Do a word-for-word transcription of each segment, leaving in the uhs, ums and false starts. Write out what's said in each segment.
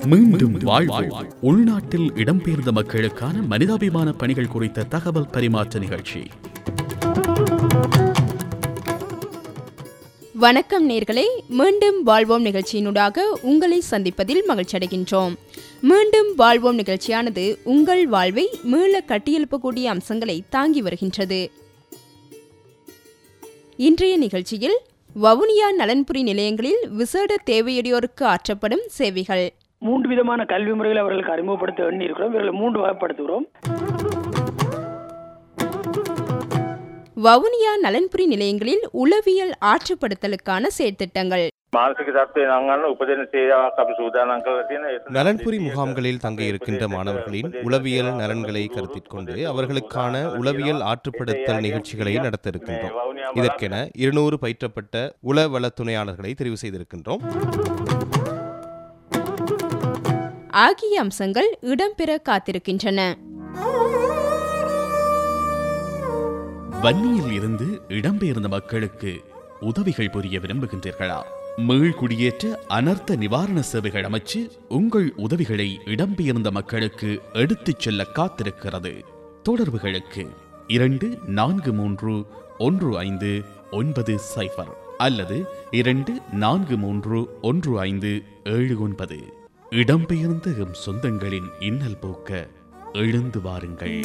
மீண்டும் வாழ்வோம். உள்நாட்டில் இடம்பெயர்ந்த மக்களுக்கான மனிதாபிமான பணிகள் குறித்த தகவல் பரிமாற்ற நிகழ்ச்சி. வணக்கம் நேர்களே, மீண்டும் வாழ்வோம் நிகழ்ச்சியினூடாக உங்களை சந்திப்பதில் மகிழ்ச்சியடைகின்றோம். மீண்டும் வாழ்வோம் நிகழ்ச்சியானது உங்கள் வாழ்வை மீள கட்டியெழுப்பக்கூடிய அம்சங்களை தாங்கி வருகின்றது. இன்றைய நிகழ்ச்சியில் வவுனியா நலன்புரி நிலையங்களில் விசேட தேவையுடையோருக்கு ஆற்றப்படும் சேவைகள். மூன்று விதமான கல்வி முறைகளை அவர்களுக்கு அறிமுகப்படுத்த எண்ணி இருக்கிறோம். இவர்களை மூன்று வகைப்படுத்துகிறோம். வவுனியா நலன்புரி நிலையங்களில் உளவியல் ஆற்றுப்படுத்தலுக்கான செயற்திட்டங்கள். நலன்புரி முகாம்களில் தங்கியிருக்கின்ற மாணவர்களின் உளவியல் நலன்களை கருத்தில் கொண்டு அவர்களுக்கான உளவியல் ஆற்றுப்படுத்தல் நிகழ்ச்சிகளை நடத்த இருக்கின்றோம். இதற்கென இருநூறு பயிற்றப்பட்ட உளவள துணையாளர்களை தெரிவு செய்திருக்கின்றோம். ஆகிய அம்சங்கள் இடம்பெற காத்திருக்கின்றன. வன்னியில் இருந்து இடம்பெயர்ந்த மக்களுக்கு உதவிகள் புரிய விரும்புகின்றீர்களா? மீள்குடியேற்ற அனர்த்த நிவாரண சேவைகள் அமைச்சு உங்கள் உதவிகளை இடம்பெயர்ந்த மக்களுக்கு எடுத்துச் செல்ல காத்திருக்கிறது. தொடர்புகளுக்கு இரண்டு நான்கு மூன்று ஒன்று ஐந்து ஒன்பது சைபர் அல்லது இரண்டு நான்கு மூன்று ஒன்று ஐந்து ஏழு ஒன்பது. இடம்பெயர்ந்த எம் சொந்தங்களின் இன்னல் போக்க எழுந்து வாருங்கள்.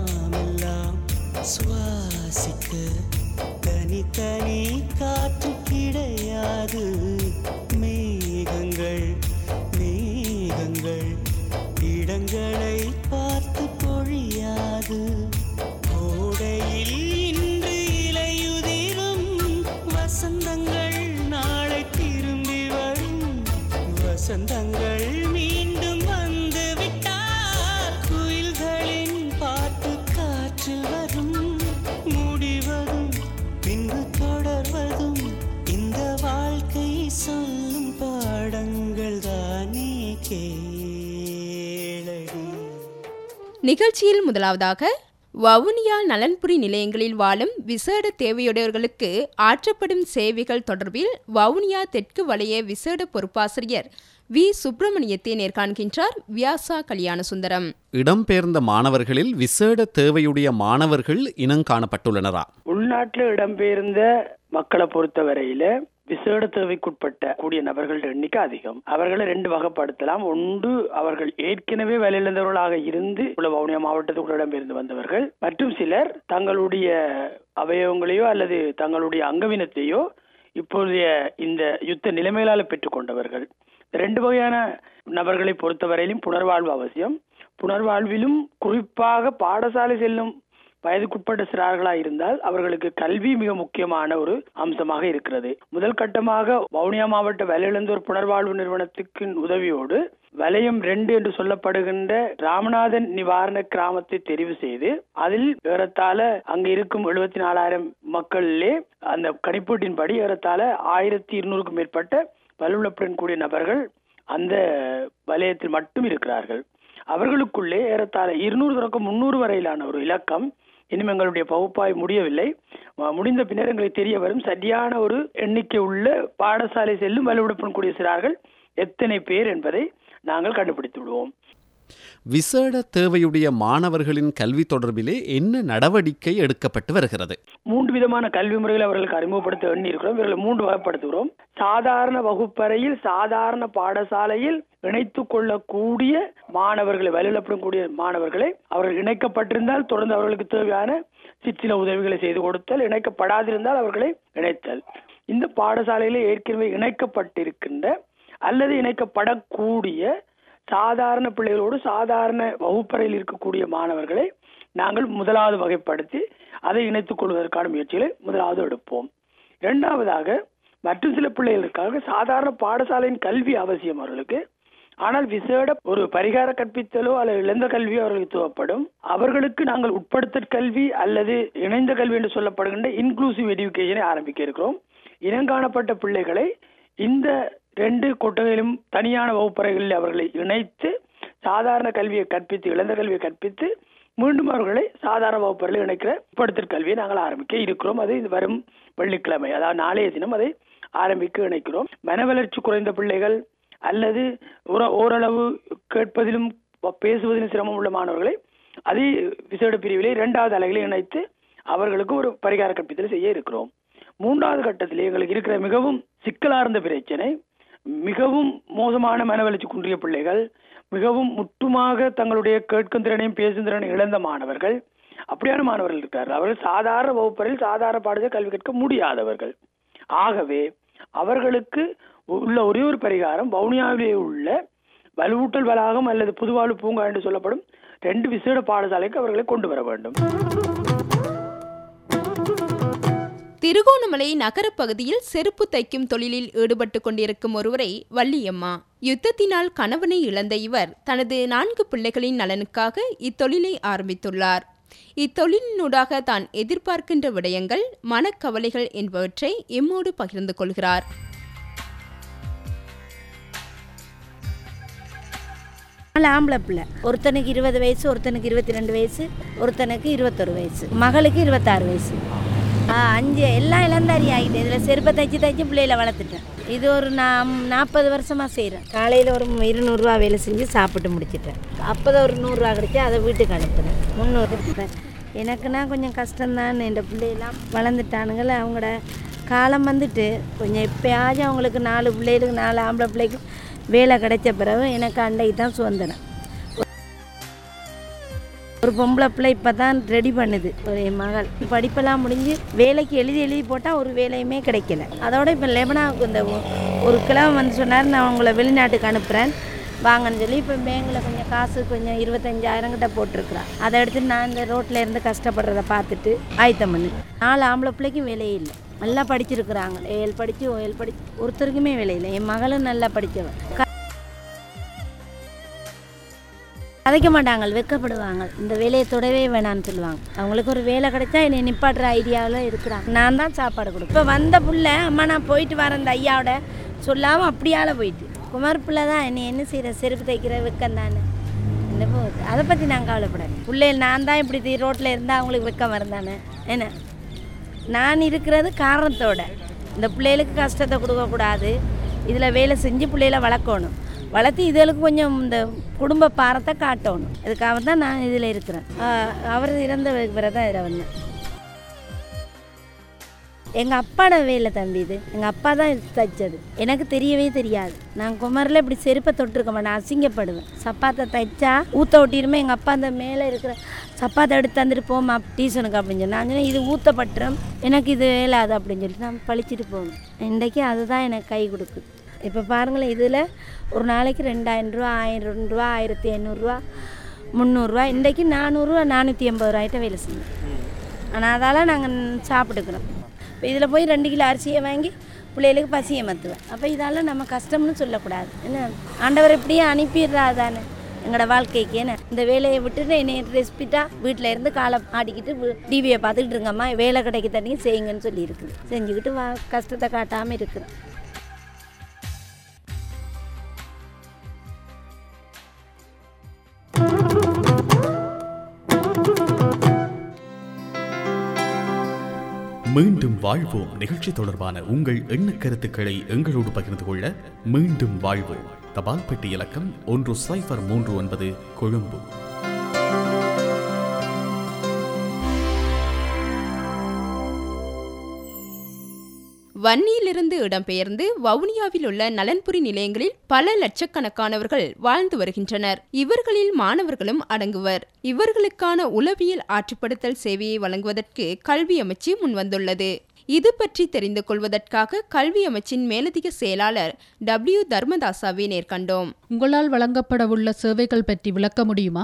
சுவாசிக்க தனி தனி காற்று கிடையாது. மேகங்கள் மேகங்கள் இடங்களை பார்த்து பொழியாது. கோடையில் இன்று இலையுதிரும் வசந்தங்கள் நாளை திரும்பி வரும். வசந்தங்கள் மீண்டும் வந்து விட்டால் குயில்களின் பாட்டு காற்றில் வரும். முடிவதும் பின்பு தொடர்வதும் இந்த வாழ்க்கை சொல்லும் பாடங்கள் தானே கேளடி. நிகழ்ச்சியில் முதலாவதாக வவுனியா நலன்புரி நிலையங்களில் வாழும் விசேட தேவையுடையவர்களுக்கு ஆற்றப்படும் சேவைகள் தொடர்பில் வவுனியா தெற்கு வலய விசேட பொறுப்பாசிரியர் வி சுப்பிரமணியத்தை நேர்காண்கின்றார் வியாசா கல்யாண சுந்தரம். இடம்பெயர்ந்த மாணவர்களில் விசேட தேவையுடைய மாணவர்கள் இனம் காணப்பட்டுள்ளனரா? உள்நாட்டில் இடம்பெயர்ந்த மக்களை பொறுத்தவரையில விசேட தேவைக்குட்பட்ட கூடிய நபர்கள் எண்ணிக்கை அதிகம். அவர்களை ரெண்டு வகைப்படுத்தலாம். ஒன்று, அவர்கள் ஏற்கனவே வேலையிழந்தவர்களாக இருந்து வவுனியா மாவட்டத்துக்குள்ள இடம்பெயர்ந்து வந்தவர்கள். மற்றும் சிலர் தங்களுடைய அவயவங்களையோ அல்லது தங்களுடைய அங்கவினத்தையோ இப்போதைய இந்த யுத்த நிலைமைகளால் பெற்றுக்கொண்டவர்கள். ரெண்டு வகையான நபர்களை பொறுத்தவரையிலும் புனர்வாழ்வு அவசியம். புனர்வாழ்விலும் குறிப்பாக பாடசாலை செல்லும் வயதுக்குட்பட்ட சிறார்களாக இருந்தால் அவர்களுக்கு கல்வி மிக முக்கியமான ஒரு அம்சமாக இருக்கிறது. முதல் கட்டமாக வவுனியா மாவட்ட வேலையிழந்தோர் புனர்வாழ்வு நிறுவனத்துக்கு உதவியோடு வலயம் ரெண்டு என்று சொல்லப்படுகின்ற ராமநாதன் நிவாரண கிராமத்தை தெரிவு செய்து அதில் ஏறத்தாழ அங்கு இருக்கும் எழுபத்தி நாலாயிரம் மக்களிலே அந்த கணிப்பீட்டின்படி ஏறத்தாழ ஆயிரத்தி இருநூறுக்கும் மேற்பட்ட வலுவுடன் கூடிய நபர்கள் அந்த வலயத்தில் மட்டும் இருக்கிறார்கள். அவர்களுக்குள்ளே ஏறத்தாழ இருநூறு தொடக்கம் முன்னூறு வரையிலான ஒரு இலக்கம் இன்னும் எங்களுடைய பகுப்பாய் முடியவில்லை. முடிந்த பின்னர் எங்களுக்கு தெரிய வரும் சரியான ஒரு எண்ணிக்கை உள்ள பாடசாலை செல்லும் வலுவுடன் கூடிய சிறார்கள் எத்தனை பேர் என்பதை நாங்கள் கண்டுபிடித்து விடுவோம். விசேட தேவையுடைய மாணவர்களின் கல்வி தொடர்பிலே என்ன நடவடிக்கை எடுக்கப்பட்டு வருகிறது? மூன்று விதமான கல்வி முறைகளை அவர்களுக்கு அறிமுகப்படுத்த எண்ணி இருக்கிறோம். இவர்களை மூன்று வகைப்படுத்துகிறோம். சாதாரண வகுப்பறையில் சாதாரண பாடசாலையில் இணைத்துக் கொள்ளக்கூடிய மாணவர்களை வலுவிழப்படக்கூடிய மாணவர்களை அவர்கள் இணைக்கப்பட்டிருந்தால் தொடர்ந்து அவர்களுக்கு தேவையான சிற்சில உதவிகளை செய்து கொடுத்தல், இணைக்கப்படாதிருந்தால் அவர்களை இணைத்தல். இந்த பாடசாலையில ஏற்கனவே இணைக்கப்பட்டிருக்கின்ற அல்லது இணைக்கப்படக்கூடிய சாதாரண பிள்ளைகளோடு சாதாரண வகுப்பறையில் இருக்கக்கூடிய மாணவர்களை நாங்கள் முதலாவது வகைப்படுத்தி அதை இணைத்துக் கொள்வதற்கான முயற்சிகளை முதலாவது எடுப்போம். இரண்டாவதாக மற்றும் சில பிள்ளைகளுக்காக சாதாரண பாடசாலையின் கல்வி அவசியம் அவர்களுக்கு. ஆனால் விசேட ஒரு பரிகார கற்பித்தலோ அல்லது இழந்த கல்வியோ அவர்களுக்கு தேவைப்படும். அவர்களுக்கு நாங்கள் உட்படுத்தல் கல்வி அல்லது இணைந்த கல்வி என்று சொல்லப்படுகின்ற இன்க்ளூசிவ் எஜுகேஷனை ஆரம்பிக்க இருக்கிறோம். இனங்காணப்பட்ட பிள்ளைகளை இந்த ரெண்டு கொட்டகையிலும் தனியான வகுப்பறைகளில் அவர்களை இணைத்து சாதாரண கல்வியை கற்பித்து இழந்த கல்வியை கற்பித்து மீண்டும் அவர்களை சாதாரண வகுப்பறையில் இணைக்கிற உட்படுத்தல் கல்வியை நாங்கள் ஆரம்பிக்க இருக்கிறோம். அது இது வரும் வெள்ளிக்கிழமை, அதாவது நாளைய தினம் அதை ஆரம்பிக்க இணைக்கிறோம். மன வளர்ச்சி குறைந்த பிள்ளைகள் அல்லது ஓரளவு கேட்பதிலும் பேசுவதிலும் சிரமம் உள்ள மாணவர்களை அதே விசேட பிரிவிலே இரண்டாவது அலைகளை இணைத்து அவர்களுக்கு ஒரு பரிகார கற்பித்தல் செய்ய இருக்கிறோம். மூன்றாவது கட்டத்திலே எங்களுக்கு இருக்கிற மிகவும் சிக்கலார்ந்த பிரச்சனை, மிகவும் மோசமான மனவளர்ச்சி குன்றிய பிள்ளைகள், மிகவும் முற்றுமாக தங்களுடைய கேட்கும் திறனையும் பேசும் திறனையும் இழந்த மாணவர்கள், அப்படியான மாணவர்கள் இருக்கார்கள். அவர்கள் சாதாரண வகுப்பறையில் சாதாரண பாடத்தை கல்வி கற்க முடியாதவர்கள். ஆகவே அவர்களுக்கு உள்ள ஒரே ஒரு பரிகாரம் வவுனியாவிலே உள்ள வலுவூட்டல் வளாகம் அல்லது புதுவாழ்வு பூங்கா என்று சொல்லப்படும் ரெண்டு விசேட பாடசாலைக்கு அவர்களை கொண்டு வர வேண்டும். திருகோணமலை நகரப்பகுதியில் செருப்பு தைக்கும் தொழிலில் ஈடுபட்டு கொண்டிருக்கும் ஒருவரை வள்ளியம்மா. யுத்தத்தினால் கணவனை இழந்த இவர் தனது நான்கு பிள்ளைகளின் நலனுக்காக இத்தொழிலை ஆரம்பித்துள்ளார். இத்தொழிலினூடாக தான் எதிர்பார்க்கின்ற விடயங்கள், மனக்கவலைகள் என்பவற்றை எம்மோடு பகிர்ந்து கொள்கிறார். ஆம்பளை பிள்ளை, ஒருத்தனுக்கு இருபது வயசு, ஒருத்தனுக்கு இருபத்தி ரெண்டு வயசு, ஒருத்தனுக்கு இருபத்தொரு வயசு, மகளுக்கு இருபத்தாறு வயசு. அஞ்சு எல்லாம் இளந்தாரி ஆகிட்டேன். இதில் செருப்பை தைச்சி தைச்சி பிள்ளைகளை வளர்த்துட்டேன். இது ஒரு நான் நாற்பது வருஷமாக செய்கிறேன். காலையில் ஒரு இருநூறுவா வேலை செஞ்சு சாப்பிட்டு முடிச்சிட்டேன். அப்போ தான் ஒரு நூறுரூவா கிடச்சி அதை வீட்டுக்கு அனுப்புனேன். முந்நூறு எனக்குன்னா கொஞ்சம் கஷ்டம்தான். என் பிள்ளையெல்லாம் வளர்ந்துட்டானுங்கள, அவங்களோட காலம் வந்துட்டு கொஞ்சம் எப்போயாச்சும் அவங்களுக்கு நாலு பிள்ளைகளுக்கு நாலு ஆம்பளை பிள்ளைக்கு வேலை கிடைச்ச பிறகு எனக்கு அன்றைக்கு தான் சுதந்திரம். ஒரு பொம்பளை பிள்ளை இப்போ தான் ரெடி பண்ணுது. ஒரு என் மகள் படிப்பெல்லாம் முடிஞ்சு வேலைக்கு எழுதி எழுதி போட்டால் ஒரு வேலையுமே கிடைக்கல. அதோட இப்போ லெபனாவுக்கு இந்த ஒரு கிழமை வந்து சொன்னார், நான் உங்களை வெளிநாட்டுக்கு அனுப்புகிறேன் வாங்கன்னு சொல்லி இப்போ பேங்கில் கொஞ்சம் காசு கொஞ்சம் இருபத்தஞ்சாயிரம் கிட்ட போட்டிருக்குறான். அதை எடுத்துட்டு நான் இந்த ரோட்டில் இருந்து கஷ்டப்படுறத பார்த்துட்டு ஆயத்தம் பண்ணு. நாலு ஆம்பளை பிள்ளைக்கும் வேலையே இல்லை. நல்லா படிச்சிருக்கிறாங்க. ஏழு படித்து ஓயல் படித்து ஒருத்தருக்குமே வேலை இல்லை. என் மகளும் நல்லா படித்தவன். கதைக்க மாட்டாங்க, வெக்கப்படுவாங்க. இந்த வேலையை தொடவே வேணான்னு சொல்லுவாங்க. அவங்களுக்கு ஒரு வேலை கிடைச்சா என்னை நிப்பாட்டுற ஐடியாவில் இருக்கிறாங்க. நான் தான் சாப்பாடு கொடுப்பேன். இப்போ வந்த பிள்ளை, அம்மா நான் போயிட்டு வரேன் இந்த ஐயாவோட சொல்லாமல் அப்படியால போயிட்டு. குமார் பிள்ளை தான் என்னை என்ன செய்கிற, செருப்பு தைக்கிற வெக்கம் தானே என்ன போகுது. அதை பற்றி நான் கவலைப்படேன். பிள்ளைகள் நான் தான் இப்படி ரோட்டில் இருந்தால் அவங்களுக்கு வெக்கம் வருந்தானே என்ன. நான் இருக்கிறது காரணத்தோட இந்த பிள்ளைகளுக்கு கஷ்டத்தை கொடுக்கக்கூடாது. இதில் வேலை செஞ்சு பிள்ளைகளை வளர்க்கணும். வளர்த்து இதுகளுக்கு கொஞ்சம் இந்த குடும்ப பாரத்தை காட்டணும். இதுக்காக தான் நான் இதில் இருக்கிறேன். அவர் இறந்த பிறகு தான் இதில் வந்தேன். எங்கள் அப்பாவோட வேலை தம்பி இது. எங்கள் அப்பா தான் இது தைச்சது. எனக்கு தெரியவே தெரியாது. நான் குமரில் இப்படி செருப்பை தொட்டிருக்க மாட்டேன், அசிங்கப்படுவேன். சப்பாத்தை தைச்சா ஊற்ற ஒட்டிருமே. எங்கள் அப்பா அந்த மேலே இருக்கிற சப்பாத்தை எடுத்து தந்துட்டு போமா டீசனுக்கு அப்படின்னு சொல்லி நான் சொன்னேன், இது ஊற்றப்பட்டுரும், எனக்கு இது வேலாது அப்படின்னு சொல்லிட்டு நான் பழிச்சிட்டு போகணும். இன்றைக்கி அதுதான் எனக்கு கை கொடுக்குது. இப்போ பாருங்களேன், இதில் ஒரு நாளைக்கு ரெண்டாயிரம் ரூபா, ஆயிரம் ரூபா, ஆயிரத்தி ஐநூறுரூவா, முந்நூறுரூவா, இன்றைக்கி நானூறுரூவா, நானூற்றி எண்பது ரூபாய்ட்ட வேலை செஞ்சோம். ஆனால் அதால் நாங்கள் சாப்பிட்டுக்கிறோம். இப்போ இதில் போய் ரெண்டு கிலோ அரிசியை வாங்கி பிள்ளைகளுக்கு பசியை மற்றுவேன். அப்போ இதால் நம்ம கஷ்டம்னு சொல்லக்கூடாது. என்ன ஆண்டவர் இப்படியே அனுப்பிடுறா தானே எங்களோட வாழ்க்கைக்கு. என்ன இந்த வேலையை விட்டுட்டு என்னை ரெஸ்பிட்டாக வீட்டில் இருந்து காலை ஆடிக்கிட்டு டிவியை பார்த்துக்கிட்டு இருங்கம்மா, வேலை கிடைக்க தண்ணி செய்யுங்கன்னு சொல்லி இருக்குது. செஞ்சுக்கிட்டு வா, கஷ்டத்தை காட்டாமல் இருக்கிறேன். மீண்டும் வாழ்வோம் நிகழ்ச்சி தொடர்பான உங்கள் எண்ண கருத்துக்களை எங்களோடு பகிர்ந்து கொள்ள மீண்டும் வாழ்வோம் தபால் பெட்டி இலக்கம் ஒன்று சைபர் மூன்று ஒன்பது கொழும்பு. வன்னியிலிருந்து இடம்பெயர்ந்து வவுனியாவில் உள்ள நலன்புரி நிலையங்களில் பல லட்சக்கணக்கானவர்கள் வாழ்ந்து வருகின்றனர். இவர்களில் மாணவர்களும் அடங்குவர். இவர்களுக்கான உளவியல் ஆற்றுப்படுத்தல் சேவையை வழங்குவதற்கு கல்வி அமைச்சு முன்வந்துள்ளது. இது பற்றி தெரிந்து கொள்வதற்காக கல்வி அமைச்சின் மேலதிக செயலாளர் டபிள்யூ தர்மதாசாவை நேர்கண்டோம். உங்களால் வழங்கப்படவுள்ள சேவைகள் பற்றி விளக்க முடியுமா?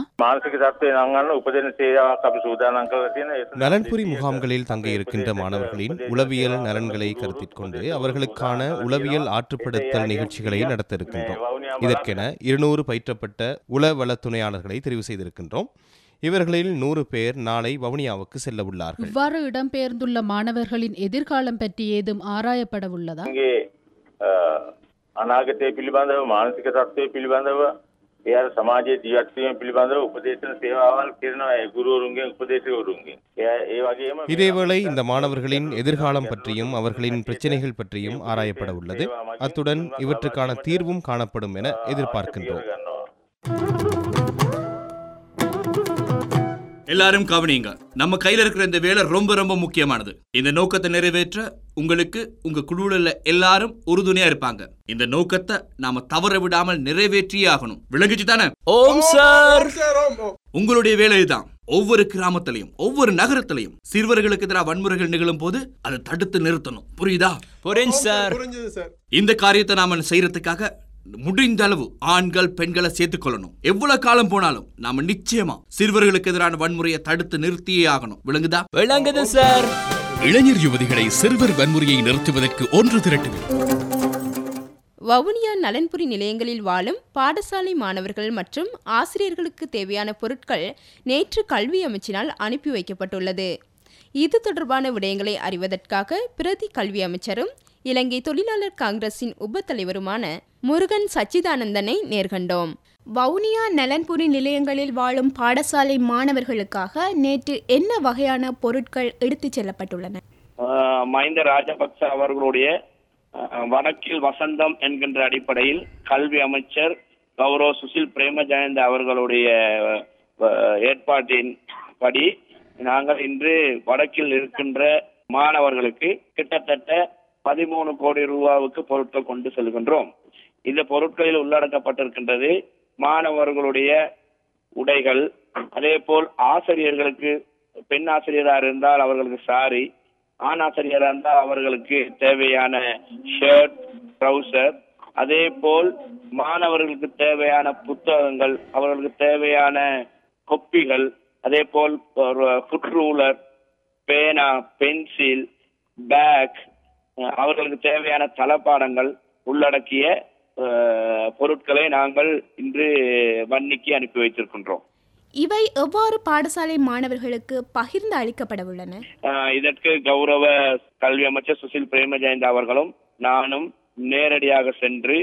நலன்புரி முகாம்களில் தங்கியிருக்கின்ற மாணவர்களின் உளவியல் நலன்களை கருத்தில் கொண்டு அவர்களுக்கான உளவியல் ஆற்றுப்படுத்தல் நிகழ்ச்சிகளை நடத்த இருக்கின்றோம். இதற்கென இருநூறு பயிற்றப்பட்ட உளவள துணையாளர்களை தெரிவு செய்திருக்கின்றோம். இவர்களில் நூறு பேர் நாளை வவுனியாவுக்கு செல்ல உள்ளார்கள். இவ்வாறு இடம்பெயர்ந்துள்ள மாணவர்களின் எதிர்காலம் பற்றி ஏதும் ஆராயப்பட உள்ளதா? අනාගතය පිළිබඳව මානසික තත්ත්වය පිළිබඳව එයා සමාජයේ ජීවත් වීම පිළිබඳව උපදේශන සේවාවල් කරනවා ඒ ගුරුවරුන්ගෙන් උපදේශකවරුන්ගෙන්. ඒ වගේම இதேவேளை இந்த மாணவர்களின் எதிர்காலம் பற்றியும் அவர்களின் பிரச்சனைகள் பற்றியும் ஆராயப்பட உள்ளது. அத்துடன் இவற்றுக்கான தீர்வும் காணப்படும் என எதிர்பார்க்கின்றோம். எல்லாரும் கவனிங்க. நம்ம கையில இருக்கிற இந்த வேலை ரொம்ப ரொம்ப முக்கியமானது. இந்த நோக்கத்தை நிறைவேற்ற உங்களுக்கு உங்க குழுவில் எல்லாரும் உறுதுணையா இருப்பாங்க. இந்த நோக்கத்தை நாம தவற விடாமல் நிறைவேற்றியே ஆகணும். விளங்குச்சு தானே? ஓம் சார். உங்களுடைய வேலை தான் ஒவ்வொரு கிராமத்திலையும் ஒவ்வொரு நகரத்திலையும் சிறுவர்களுக்கு எதிராக வன்முறைகள் நிகழும் போது அதை தடுத்து நிறுத்தணும். புரியுதா? புரிஞ்சு சார். இந்த காரியத்தை நாம செய்யறதுக்காக முடிந்த அளவு ஆண்கள் பெண்களை சேர்த்துக் கொள்ளணும். எவ்வளவு காலம் போனாலும் நாம நிச்சயமா சிறுவர்களுக்கு எதிரான வன்முறையை தடுத்து நிறுத்தியே ஆகணும். விளங்குதா? விளங்குது சார். இளைஞர் யுவதிகளை சிறுவர் வன்முறையை நிறுத்துவதற்கு ஒன்று திரட்டுவேன். வவுனியா நலன்புரி நிலையங்களில் வாழும் பாடசாலை மாணவர்கள் மற்றும் ஆசிரியர்களுக்கு தேவையான பொருட்கள் நேற்று கல்வி அமைச்சினால் அனுப்பி வைக்கப்பட்டுள்ளது. இது தொடர்பான விடயங்களை அறிவதற்காக பிரதி கல்வி அமைச்சரும் இலங்கை தொழிலாளர் காங்கிரசின் உப தலைவருமான முருகன் சச்சிதானந்தனை நேர்கண்டோம். வவுனியா நலன்புரி நிலையங்களில் வாழும் பாடசாலை மாணவர்களுக்காக நேற்று என்ன வகையான பொருட்கள் எடுத்துச் செல்லப்பட்டுள்ளன? மஹிந்த ராஜபக்ச அவர்களுடைய வடக்கில் வசந்தம் என்கின்ற அடிப்படையில் கல்வி அமைச்சர் கௌரவ சுசில் பிரேமஜயந்த அவர்களுடைய ஏற்பாட்டின் படி நாங்கள் இன்று வடக்கில் இருக்கின்ற மாணவர்களுக்கு கிட்டத்தட்ட பதிமூணு கோடி ரூபாவுக்கு பொருட்கள் கொண்டு செல்கின்றோம். இந்த பொருட்களில் உள்ளடக்கப்பட்டிருக்கின்றது மாணவர்களுடைய உடைகள், அதே போல் ஆசிரியர்களுக்கு பெண் ஆசிரியராக இருந்தால் அவர்களுக்கு சாரி, ஆண் ஆசிரியராக இருந்தால் அவர்களுக்கு தேவையான ஷர்ட், ட்ரௌசர், அதே போல் மாணவர்களுக்கு தேவையான புத்தகங்கள், அவர்களுக்கு தேவையான கொப்பிகள், அதே போல் ஃபுட் ரூலர், பேனா, பென்சில், பேக், அவர்களுக்கு தேவையான தளபாடங்கள் உள்ளடக்கிய பொருட்களை நாங்கள் இன்று வன்னிக்கு அனுப்பி வைத்திருக்கின்றோம். இவை எவ்வாறு பாடசாலை மாணவர்களுக்கு பகிர்ந்து அளிக்கப்பட உள்ளன? இதற்கு கௌரவ கல்வி அமைச்சர் சுசில் பிரேமஜயந்த அவர்களும் நானும் நேரடியாக சென்று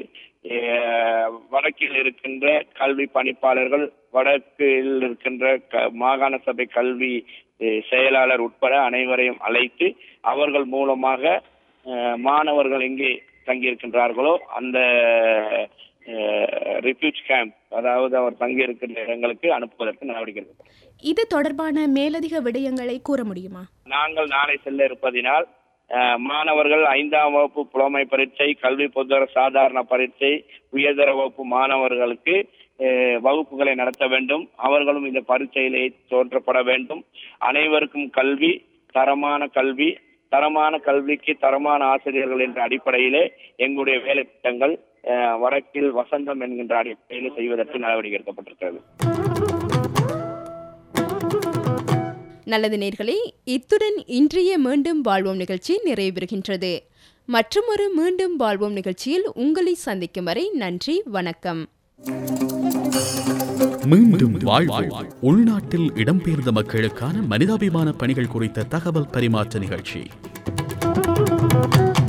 வடக்கில் இருக்கின்ற கல்வி பணிப்பாளர்கள், வடக்கில் இருக்கின்ற மாகாண சபை கல்வி செயலாளர் உட்பட அனைவரையும் அழைத்து அவர்கள் மூலமாக மாணவர்கள் எங்கே தங்கியிருக்கின்றார்களோ அந்த ரிஃப்யூஜ் கேம்ப், அதாவது அவர் தங்கியிருக்கின்ற இடங்களுக்கு அனுப்புவதற்கு நடவடிக்கை. இது தொடர்பான மேலதிக விடயங்களை கூற முடியுமா? நாங்கள் நாளை செல்ல இருப்பதினால் மாணவர்கள் ஐந்தாம் வகுப்பு புலமை பரீட்சை, கல்வி பொதுதர சாதாரண பரீட்சை, உயர்தர வகுப்பு மாணவர்களுக்கு வகுப்புகளை நடத்த வேண்டும். அவர்களும் இந்த பரீட்சையிலே தோற்றப்பட வேண்டும். அனைவருக்கும் கல்வி, தரமான கல்வி, தரமான கல்விக்கு தரமான ஆசிரியர்கள் என்ற அடிப்படையிலே எங்களுடைய வேலை திட்டங்கள் வடக்கில் வசந்தம் என்கின்ற அடிப்படையில் செய்வதற்கு நடவடிக்கை எடுக்கப்பட்டிருக்கிறது. நல்லது நேயர்களே, இத்துடன் இன்றைய மீண்டும் வாழ்வோம் நிகழ்ச்சி நிறைவு பெறுகின்றது. மற்றுமொரு மீண்டும் வாழ்வோம் நிகழ்ச்சியில் உங்களை சந்திக்கும் வரை நன்றி, வணக்கம். மீண்டும் வாழ்வோம் உள்நாட்டில் இடம்பெயர்ந்த மக்களுக்கான மனிதாபிமான பணிகள் குறித்த தகவல் பரிமாற்ற நிகழ்ச்சி.